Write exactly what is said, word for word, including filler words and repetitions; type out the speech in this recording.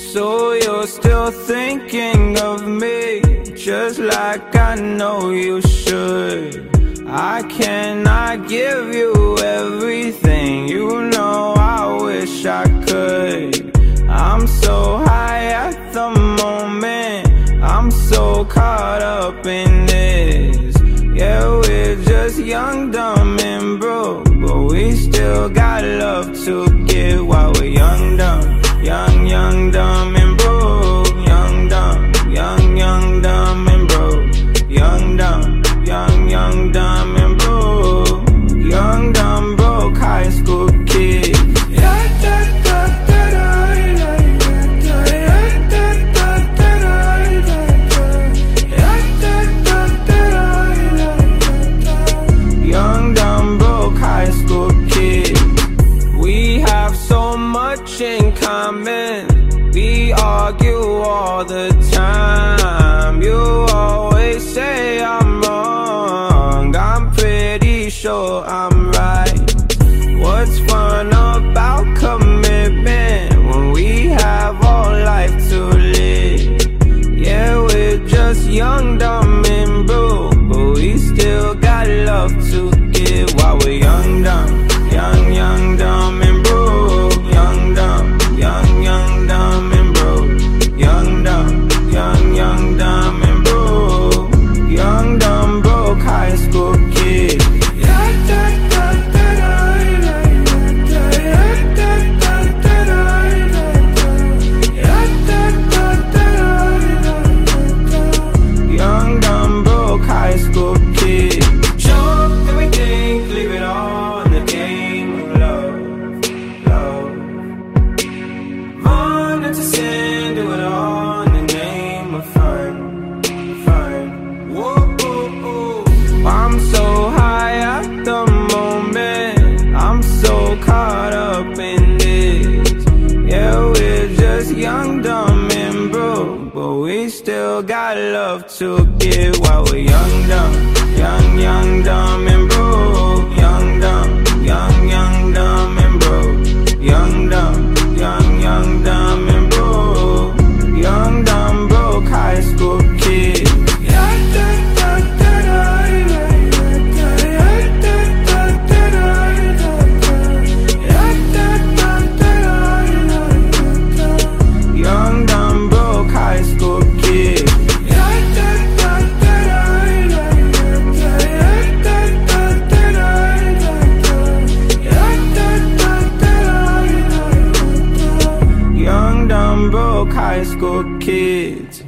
So you're still thinking of me, just like I know you should. I cannot give you everything, you know I wish I could. I'm so high at the moment, I'm so caught up in this. Yeah, we're just young, dumb, and broke, but we still got love to give while we're young, dumb. Young, young, dumb, and broke. Young, dumb, young, young, dumb, and broke. Young, dumb, young, young, dumb, and broke. Young, dumb, broke high school kids. Young, dumb, broke high school kids. We have so much in common. We argue all the time. You always say I'm wrong, I'm pretty sure I'm right. What's fun about commitment when we have all life to live? Yeah, we're just young, dumb, and broke, but we still got love to give while we're young, dumb. Young, young, dumb, and broke. Young, dumb, young, young, dumb, and broke. Young, dumb, young, young, dumb, and broke. Young, dumb, broke high school kids. Young, dumb, broke high school kids. Show up everything, leave it all in the game of love, love. Run into sin, do it all in the name of fun, fun. Whoa, whoa, whoa. I'm so high at the moment, I'm so caught up in this. Yeah, we're just young, dumb, and broke, but we still got love to give while we're young, dumb. Young, young, dumb, and broke. Young, dumb, young, young, dumb, and broke. Young, dumb, young, young, dumb, and broke. Young, dumb, broke high school kids. Young, dumb, broke high school kids. Young, dumb, broke high school kids.